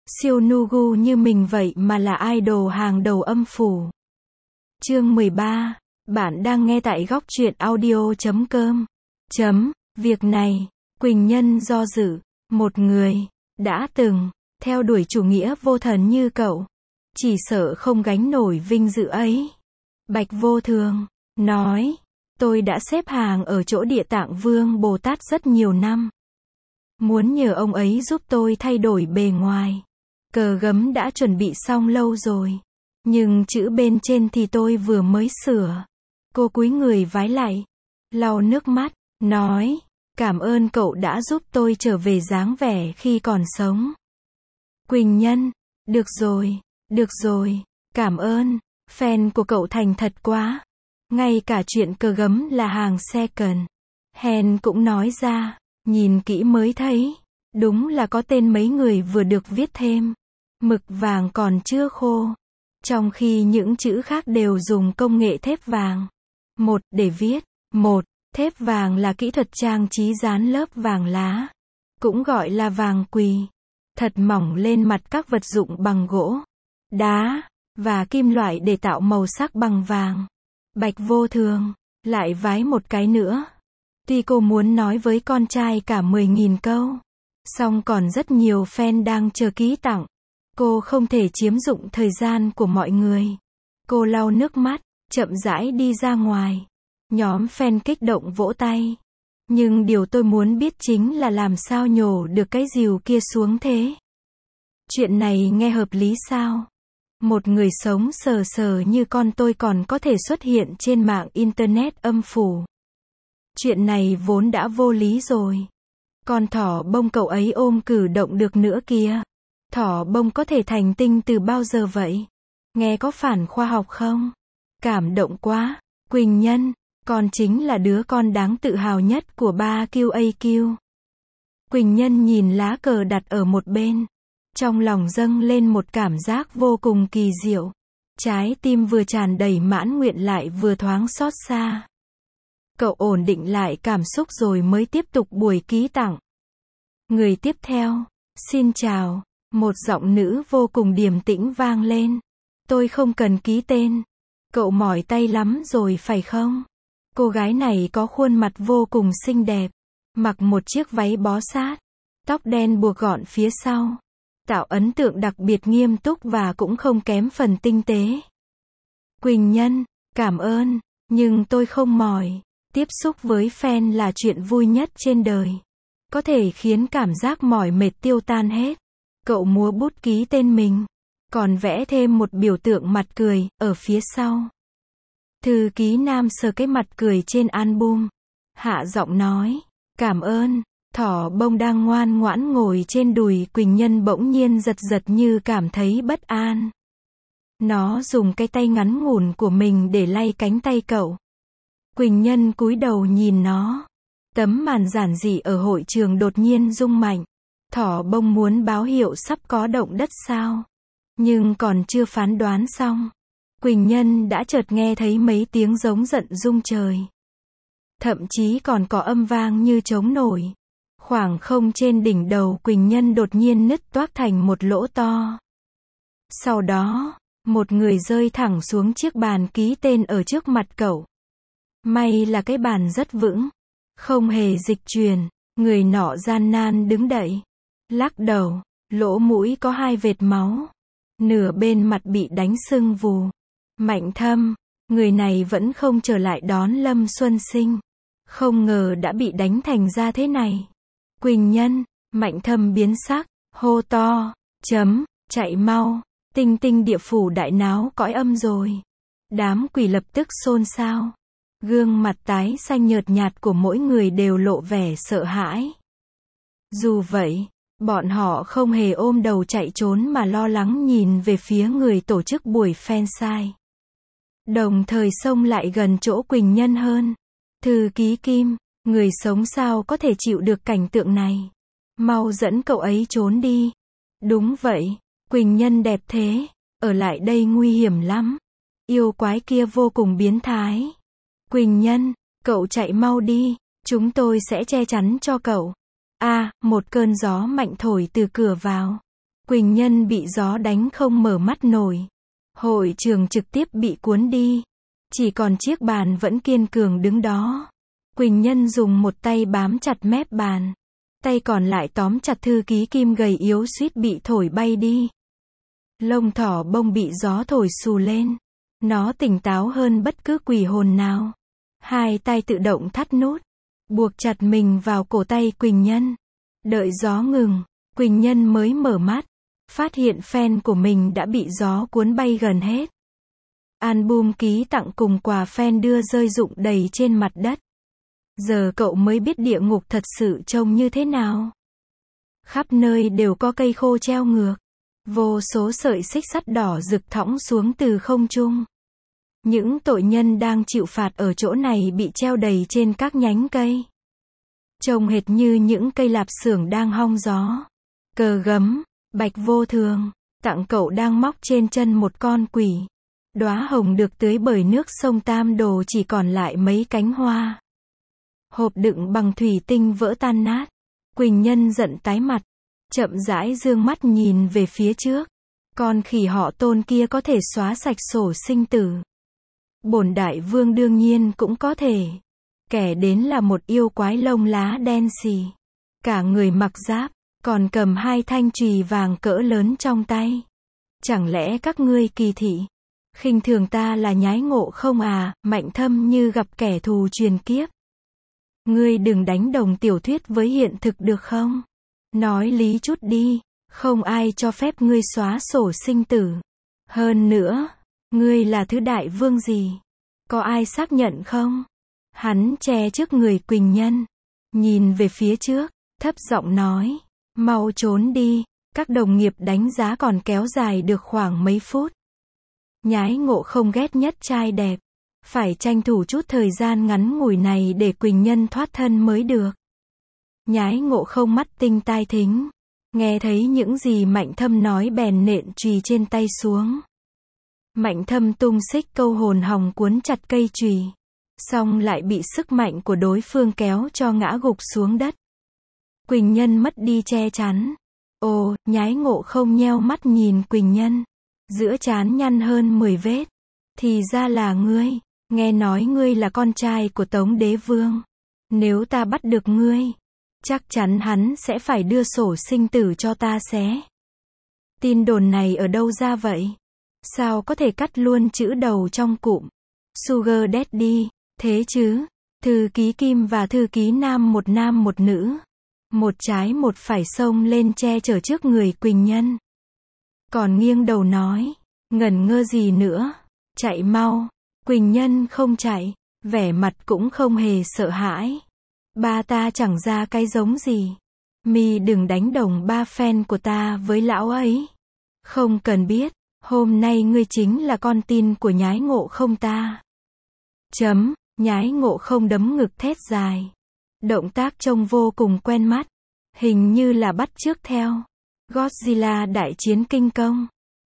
Siêu Nugu như mình vậy mà là idol hàng đầu âm phủ. Chương 13. Bạn đang nghe tại góc truyện audio.com. Việc này, Quỳnh Nhân do dự, một người đã từng theo đuổi chủ nghĩa vô thần như cậu, chỉ sợ không gánh nổi vinh dự ấy. Bạch Vô Thường nói, tôi đã xếp hàng ở chỗ Địa Tạng Vương Bồ Tát rất nhiều năm. Muốn nhờ ông ấy giúp tôi thay đổi bề ngoài. Cờ gấm đã chuẩn bị xong lâu rồi. Nhưng chữ bên trên thì tôi vừa mới sửa. Cô cúi người vái lại, lau nước mắt, nói, cảm ơn cậu đã giúp tôi trở về dáng vẻ khi còn sống. Quỳnh Nhân, được rồi, cảm ơn, fan của cậu thành thật quá. Ngay cả chuyện cờ gấm là hàng second hand cũng nói ra, nhìn kỹ mới thấy, đúng là có tên mấy người vừa được viết thêm. Mực vàng còn chưa khô. Trong khi những chữ khác đều dùng công nghệ thép vàng. Để viết. Thép vàng là kỹ thuật trang trí dán lớp vàng lá. Cũng gọi là vàng quỳ. Thật mỏng lên mặt các vật dụng bằng gỗ, đá, và kim loại để tạo màu sắc bằng vàng. Bạch Vô Thường lại vái một cái nữa. Tuy cô muốn nói với con trai cả 10.000 câu, song còn rất nhiều fan đang chờ ký tặng. Cô không thể chiếm dụng thời gian của mọi người. Cô lau nước mắt, chậm rãi đi ra ngoài. Nhóm fan kích động vỗ tay. Nhưng điều tôi muốn biết chính là làm sao nhổ được cái rìu kia xuống thế. Chuyện này nghe hợp lý sao? Một người sống sờ sờ như con tôi còn có thể xuất hiện trên mạng internet âm phủ. Chuyện này vốn đã vô lý rồi. Con thỏ bông cậu ấy ôm cử động được nữa kìa. Thỏ bông có thể thành tinh từ bao giờ vậy? Nghe có phản khoa học không? Cảm động quá. Quỳnh Nhân, con chính là đứa con đáng tự hào nhất của ba QAQ. Quỳnh Nhân nhìn lá cờ đặt ở một bên. Trong lòng dâng lên một cảm giác vô cùng kỳ diệu. Trái tim vừa tràn đầy mãn nguyện lại vừa thoáng xót xa. Cậu ổn định lại cảm xúc rồi mới tiếp tục buổi ký tặng. Người tiếp theo. Xin chào. Một giọng nữ vô cùng điềm tĩnh vang lên. Tôi không cần ký tên. Cậu mỏi tay lắm rồi phải không? Cô gái này có khuôn mặt vô cùng xinh đẹp. Mặc một chiếc váy bó sát. Tóc đen buộc gọn phía sau. Tạo ấn tượng đặc biệt nghiêm túc và cũng không kém phần tinh tế. Quỳnh Nhân, cảm ơn, nhưng tôi không mỏi. Tiếp xúc với fan là chuyện vui nhất trên đời. Có thể khiến cảm giác mỏi mệt tiêu tan hết. Cậu múa bút ký tên mình. Còn vẽ thêm một biểu tượng mặt cười, ở phía sau. Thư ký nam sờ cái mặt cười trên album. Hạ giọng nói, cảm ơn. Thỏ bông đang ngoan ngoãn ngồi trên đùi Quỳnh Nhân bỗng nhiên giật giật như cảm thấy bất an. Nó dùng cái tay ngắn ngủn của mình để lay cánh tay cậu. Quỳnh Nhân cúi đầu nhìn nó. Tấm màn giản dị ở hội trường đột nhiên rung mạnh. Thỏ bông muốn báo hiệu sắp có động đất sao. Nhưng còn chưa phán đoán xong. Quỳnh Nhân đã chợt nghe thấy mấy tiếng giống giận rung trời. Thậm chí còn có âm vang như trống nổi. Khoảng không trên đỉnh đầu Quỳnh Nhân đột nhiên nứt toác thành một lỗ to. Sau đó, một người rơi thẳng xuống chiếc bàn ký tên ở trước mặt cậu. May là cái bàn rất vững. Không hề dịch chuyển. Người nọ gian nan đứng dậy. Lắc đầu. Lỗ mũi có 2 vệt máu. Nửa bên mặt bị đánh sưng vù. Mạnh Thâm. Người này vẫn không trở lại đón Lâm Xuân Sinh. Không ngờ đã bị đánh thành ra thế này. Quỳnh Nhân. Mạnh Thâm biến sắc. Hô to. Chạy mau. Tinh tinh địa phủ đại náo cõi âm rồi. Đám quỷ lập tức xôn xao. Gương mặt tái xanh nhợt nhạt của mỗi người đều lộ vẻ sợ hãi. Dù vậy, bọn họ không hề ôm đầu chạy trốn mà lo lắng nhìn về phía người tổ chức buổi fansite. Đồng thời xông lại gần chỗ Quỳnh Nhân hơn. Thư ký Kim, người sống sao có thể chịu được cảnh tượng này. Mau dẫn cậu ấy trốn đi. Đúng vậy, Quỳnh Nhân đẹp thế. Ở lại đây nguy hiểm lắm. Yêu quái kia vô cùng biến thái. Quỳnh Nhân, cậu chạy mau đi. Chúng tôi sẽ che chắn cho cậu. Một cơn gió mạnh thổi từ cửa vào. Quỳnh Nhân bị gió đánh không mở mắt nổi. Hội trường trực tiếp bị cuốn đi. Chỉ còn chiếc bàn vẫn kiên cường đứng đó. Quỳnh Nhân dùng một tay bám chặt mép bàn. Tay còn lại tóm chặt thư ký Kim gầy yếu suýt bị thổi bay đi. Lông thỏ bông bị gió thổi xù lên. Nó tỉnh táo hơn bất cứ quỷ hồn nào. Hai tay tự động thắt nút. Buộc chặt mình vào cổ tay Quỳnh Nhân. Đợi gió ngừng, Quỳnh Nhân mới mở mắt. Phát hiện fan của mình đã bị gió cuốn bay gần hết. Album ký tặng cùng quà fan đưa rơi rụng đầy trên mặt đất. Giờ cậu mới biết địa ngục thật sự trông như thế nào. Khắp nơi đều có cây khô treo ngược. Vô số sợi xích sắt đỏ rực thõng xuống từ không trung. Những tội nhân đang chịu phạt ở chỗ này bị treo đầy trên các nhánh cây. Trông hệt như những cây lạp xưởng đang hong gió. Cờ gấm, bạch vô thường, tặng cậu đang móc trên chân một con quỷ. Đóa hồng được tưới bởi nước sông Tam Đồ chỉ còn lại mấy cánh hoa. Hộp đựng bằng thủy tinh vỡ tan nát. Quỳnh Nhân giận tái mặt. Chậm rãi dương mắt nhìn về phía trước. Con khỉ họ Tôn kia có thể xóa sạch sổ sinh tử. Bổn đại vương đương nhiên cũng có thể. Kẻ đến là một yêu quái lông lá đen xì. Cả người mặc giáp, còn cầm hai thanh chùy vàng cỡ lớn trong tay. Chẳng lẽ các ngươi kỳ thị, khinh thường ta là nhái ngộ không à? Mạnh Thâm như gặp kẻ thù truyền kiếp. Ngươi đừng đánh đồng tiểu thuyết với hiện thực được không? Nói lý chút đi, không ai cho phép ngươi xóa sổ sinh tử. Hơn nữa, ngươi là thứ đại vương gì? Có ai xác nhận không? Hắn che trước người Quỳnh Nhân, nhìn về phía trước, thấp giọng nói, mau trốn đi, các đồng nghiệp đánh giá còn kéo dài được khoảng mấy phút. Nhái ngộ không ghét nhất trai đẹp, phải tranh thủ chút thời gian ngắn ngủi này để Quỳnh Nhân thoát thân mới được. Nhái ngộ không mắt tinh tai thính, nghe thấy những gì Mạnh Thâm nói bèn nện chùy trên tay xuống. Mạnh Thâm tung xích câu hồn hòng cuốn chặt cây chùy, xong lại bị sức mạnh của đối phương kéo cho ngã gục xuống đất. Quỳnh Nhân mất đi che chắn. Ồ, nhái ngộ không nheo mắt nhìn Quỳnh Nhân, giữa trán nhăn hơn 10 vết. Thì ra là ngươi, nghe nói ngươi là con trai của Tống Đế Vương. Nếu ta bắt được ngươi, chắc chắn hắn sẽ phải đưa sổ sinh tử cho ta xé. Tin đồn này ở đâu ra vậy? Sao có thể cắt luôn chữ đầu trong cụm Sugar Daddy, thế chứ? Thư ký Kim và thư ký Nam một nữ. Một trái một phải xông lên che chở trước người Quỳnh Nhân. Còn nghiêng đầu nói, ngẩn ngơ gì nữa? Chạy mau. Quỳnh Nhân không chạy, vẻ mặt cũng không hề sợ hãi. Ba ta chẳng ra cái giống gì. Mi đừng đánh đồng ba fan của ta với lão ấy. Không cần biết, hôm nay ngươi chính là con tin của nhái ngộ không ta. Nhái ngộ không đấm ngực thét dài. Động tác trông vô cùng quen mắt. Hình như là bắt chước theo Godzilla đại chiến Kinh Công.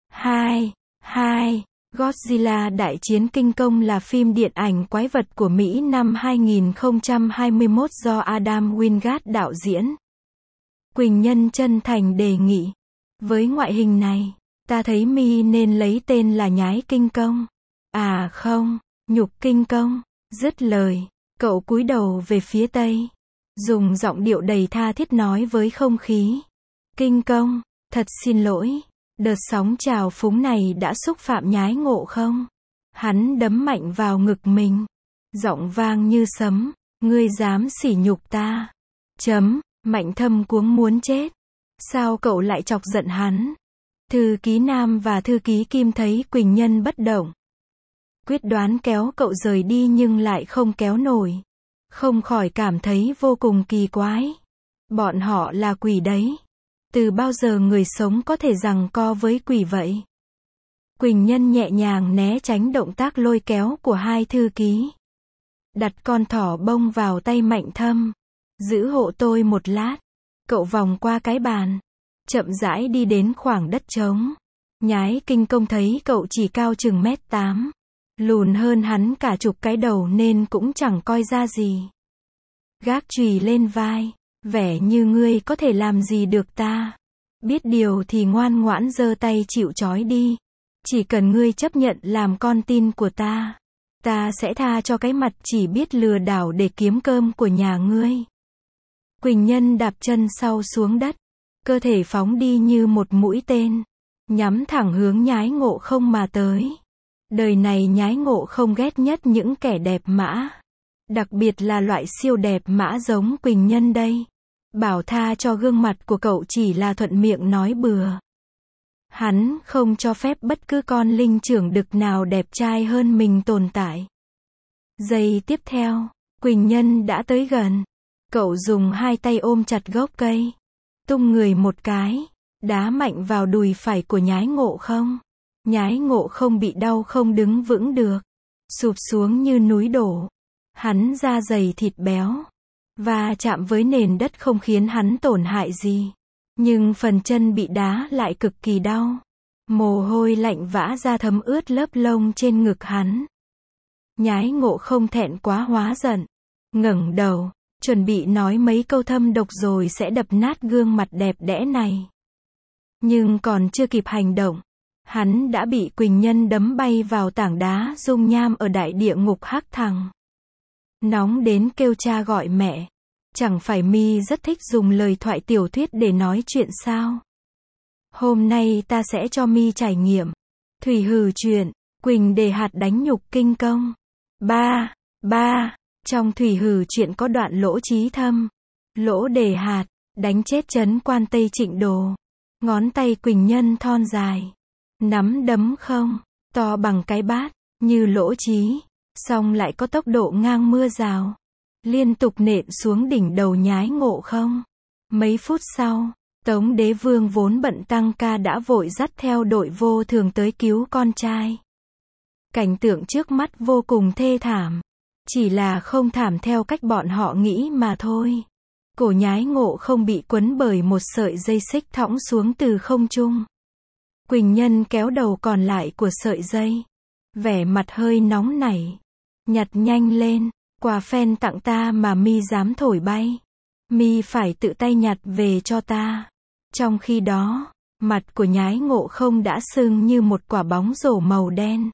Godzilla đại chiến Kinh Công là phim điện ảnh quái vật của Mỹ năm 2021 do Adam Wingard đạo diễn. Quỳnh Nhân chân thành đề nghị, với ngoại hình này, ta thấy mi nên lấy tên là Nhái Kinh Công. À không, Nhục Kinh Công. Dứt lời, cậu cúi đầu về phía tây, dùng giọng điệu đầy tha thiết nói với không khí. Kinh Công, thật xin lỗi, đợt sóng trào phúng này đã xúc phạm nhái ngộ không? Hắn đấm mạnh vào ngực mình, giọng vang như sấm, ngươi dám sỉ nhục ta. Mạnh Thâm cuống muốn chết. Sao cậu lại chọc giận hắn? Thư ký Nam và thư ký Kim thấy Quỳnh Nhân bất động, quyết đoán kéo cậu rời đi nhưng lại không kéo nổi. Không khỏi cảm thấy vô cùng kỳ quái. Bọn họ là quỷ đấy. Từ bao giờ người sống có thể giằng co với quỷ vậy? Quỳnh Nhân nhẹ nhàng né tránh động tác lôi kéo của hai thư ký. Đặt con thỏ bông vào tay Mạnh Thâm. Giữ hộ tôi một lát. Cậu vòng qua cái bàn, chậm rãi đi đến khoảng đất trống. Nhái Kinh Công thấy cậu chỉ cao chừng 1m8. Lùn hơn hắn cả chục cái đầu nên cũng chẳng coi ra gì. Gác chùy lên vai, vẻ như ngươi có thể làm gì được ta. Biết điều thì ngoan ngoãn giơ tay chịu trói đi. Chỉ cần ngươi chấp nhận làm con tin của ta, ta sẽ tha cho cái mặt chỉ biết lừa đảo để kiếm cơm của nhà ngươi. Quỳnh Nhân đạp chân sau xuống đất, cơ thể phóng đi như một mũi tên, nhắm thẳng hướng Nhái Ngộ Không mà tới. Đời này Nhái Ngộ Không ghét nhất những kẻ đẹp mã, đặc biệt là loại siêu đẹp mã giống Quỳnh Nhân đây. Bảo tha cho gương mặt của cậu chỉ là thuận miệng nói bừa. Hắn không cho phép bất cứ con linh trưởng đực nào đẹp trai hơn mình tồn tại. Giây tiếp theo, Quỳnh Nhân đã tới gần. Cậu dùng hai tay ôm chặt gốc cây, tung người một cái, đá mạnh vào đùi phải của Nhái Ngộ Không. Nhái Ngộ Không bị đau không đứng vững được, sụp xuống như núi đổ. Hắn da dày thịt béo, và chạm với nền đất không khiến hắn tổn hại gì. Nhưng phần chân bị đá lại cực kỳ đau. Mồ hôi lạnh vã ra thấm ướt lớp lông trên ngực hắn. Nhái Ngộ Không thẹn quá hóa giận, ngẩng đầu, chuẩn bị nói mấy câu thâm độc rồi sẽ đập nát gương mặt đẹp đẽ này. Nhưng còn chưa kịp hành động, hắn đã bị Quỳnh Nhân đấm bay vào tảng đá dung nham ở đại địa ngục Hắc Thằng. Nóng đến kêu cha gọi mẹ. Chẳng phải mi rất thích dùng lời thoại tiểu thuyết để nói chuyện sao? Hôm nay ta sẽ cho mi trải nghiệm. Thủy Hử chuyện, Quỳnh Đề Hạt đánh nhục kinh công. 3. Trong Thủy Hử chuyện có đoạn Lỗ Chí Thâm, Lỗ Đề Hạt, đánh chết Trấn Quan Tây Trịnh Đồ. Ngón tay Quỳnh Nhân thon dài, nắm đấm không, to bằng cái bát, như lỗ chí, song lại có tốc độ ngang mưa rào. Liên tục nện xuống đỉnh đầu Nhái Ngộ Không. Mấy phút sau, Tống Đế Vương vốn bận tăng ca đã vội dắt theo đội vô thường tới cứu con trai. Cảnh tượng trước mắt vô cùng thê thảm. Chỉ là không thảm theo cách bọn họ nghĩ mà thôi. Cổ Nhái Ngộ Không bị quấn bởi một sợi dây xích thõng xuống từ không trung. Quỳnh Nhân kéo đầu còn lại của sợi dây. Vẻ mặt hơi nóng nảy. Nhặt nhanh lên. Quà phen tặng ta mà mi dám thổi bay. Mi phải tự tay nhặt về cho ta. Trong khi đó, mặt của Nhái Ngộ Không đã sưng như một quả bóng rổ màu đen.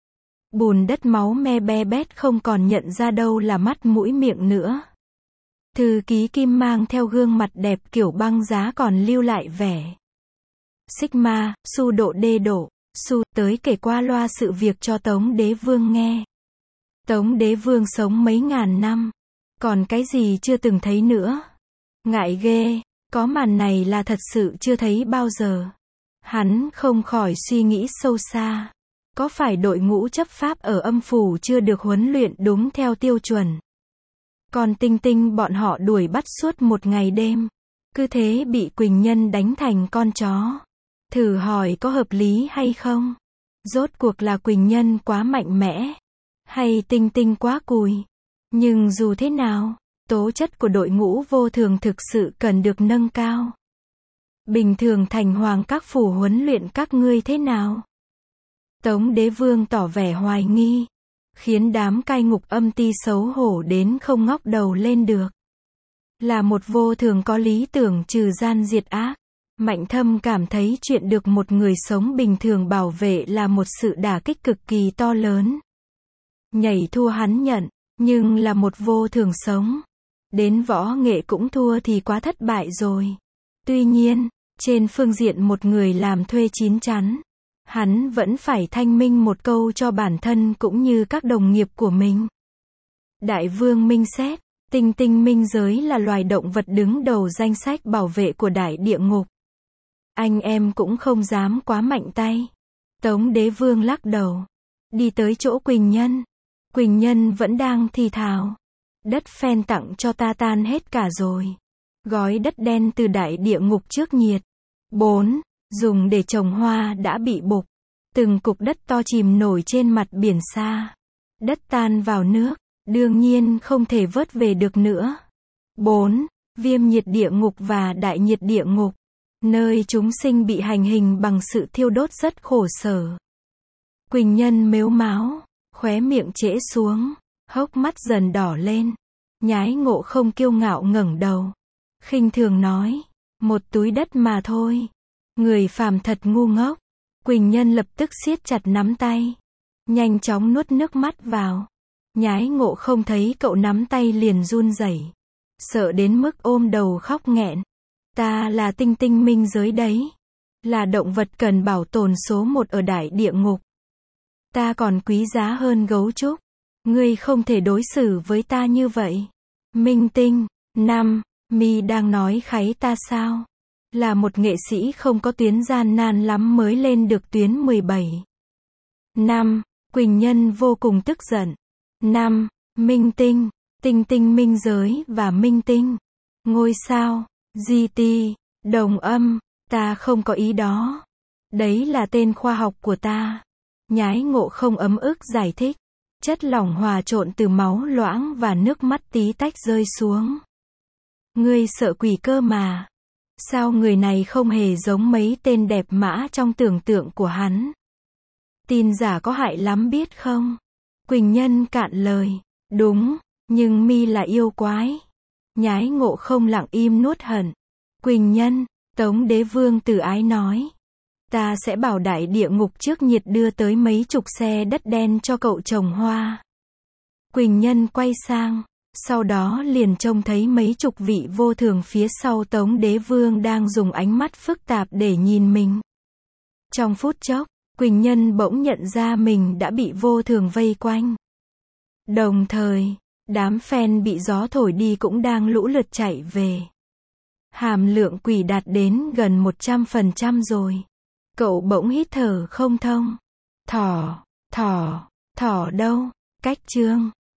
Bùn đất máu me be bét không còn nhận ra đâu là mắt mũi miệng nữa. Thư ký Kim mang theo gương mặt đẹp kiểu băng giá còn lưu lại vẻ Sigma, Su độ đê độ, Su tới kể qua loa sự việc cho Tống Đế Vương nghe. Tống Đế Vương sống mấy ngàn năm, còn cái gì chưa từng thấy nữa. Ngại ghê, có màn này là thật sự chưa thấy bao giờ. Hắn không khỏi suy nghĩ sâu xa. Có phải đội ngũ chấp pháp ở âm phủ chưa được huấn luyện đúng theo tiêu chuẩn? Còn Tinh Tinh bọn họ đuổi bắt suốt một ngày đêm. Cứ thế bị Quỳnh Nhân đánh thành con chó. Thử hỏi có hợp lý hay không? Rốt cuộc là Quỳnh Nhân quá mạnh mẽ, hay Tinh Tinh quá cùi? Nhưng dù thế nào, tố chất của đội ngũ vô thường thực sự cần được nâng cao. Bình thường thành hoàng các phủ huấn luyện các ngươi thế nào? Tống Đế Vương tỏ vẻ hoài nghi, khiến đám cai ngục âm ti xấu hổ đến không ngóc đầu lên được. Là một vô thường có lý tưởng trừ gian diệt ác, Mạnh Thâm cảm thấy chuyện được một người sống bình thường bảo vệ là một sự đả kích cực kỳ to lớn. Nhảy thua hắn nhận, nhưng là một vô thường sống. Đến võ nghệ cũng thua thì quá thất bại rồi. Tuy nhiên, trên phương diện một người làm thuê chín chắn, hắn vẫn phải thanh minh một câu cho bản thân cũng như các đồng nghiệp của mình. Đại vương minh xét, Tinh Tinh minh giới là loài động vật đứng đầu danh sách bảo vệ của đại địa ngục. Anh em cũng không dám quá mạnh tay. Tống Đế Vương lắc đầu, đi tới chỗ Quỳnh Nhân. Quỳnh Nhân vẫn đang thì thào. Đất phen tặng cho ta tan hết cả rồi. Gói đất đen từ đại địa ngục trước nhiệt. 4. Dùng để trồng hoa đã bị bục. Từng cục đất to chìm nổi trên mặt biển xa. Đất tan vào nước, đương nhiên không thể vớt về được nữa. 4. Viêm nhiệt địa ngục và đại nhiệt địa ngục. Nơi chúng sinh bị hành hình bằng sự thiêu đốt rất khổ sở. Quỳnh Nhân mếu máo, khóe miệng trễ xuống, hốc mắt dần đỏ lên. Nhái Ngộ Không kiêu ngạo ngẩng đầu, khinh thường nói, một túi đất mà thôi. Người phàm thật ngu ngốc. Quỳnh Nhân lập tức siết chặt nắm tay. Nhanh chóng nuốt nước mắt vào. Nhái Ngộ không thấy cậu nắm tay liền run rẩy. Sợ đến mức ôm đầu khóc nghẹn. Ta là tinh tinh minh giới đấy. Là động vật cần bảo tồn số 1 ở đại địa ngục. Ta còn quý giá hơn gấu trúc. Ngươi không thể đối xử với ta như vậy. Minh tinh. 5. Mi đang nói kháy ta sao? Là một nghệ sĩ không có tuyến gian nan lắm mới lên được tuyến 17. 5. Quỳnh Nhân vô cùng tức giận. 5. Minh tinh. Tinh tinh minh giới và minh tinh. Ngôi sao. GT. Đồng âm. Ta không có ý đó. Đấy là tên khoa học của ta. Nhái Ngộ không ấm ức giải thích. Chất lỏng hòa trộn từ máu loãng và nước mắt tí tách rơi xuống. Ngươi sợ quỷ cơ mà. Sao người này không hề giống mấy tên đẹp mã trong tưởng tượng của hắn? Tin giả có hại lắm biết không? Quỳnh Nhân cạn lời. Đúng, nhưng Mi là yêu quái. Nhái Ngộ không lặng im nuốt hận. Quỳnh Nhân, Tống Đế Vương từ ái nói. Ta sẽ bảo đại địa ngục trước nhiệt đưa tới mấy chục xe đất đen cho cậu trồng hoa. Quỳnh Nhân quay sang. Sau đó liền trông thấy mấy chục vị vô thường phía sau Tống Đế Vương đang dùng ánh mắt phức tạp để nhìn mình. Trong phút chốc, Quỳnh Nhân bỗng nhận ra mình đã bị vô thường vây quanh. Đồng thời, đám fan bị gió thổi đi cũng đang lũ lượt chạy về. Hàm lượng quỷ đạt đến gần 100% rồi. Cậu bỗng hít thở không thông. Thỏ đâu? Cách chương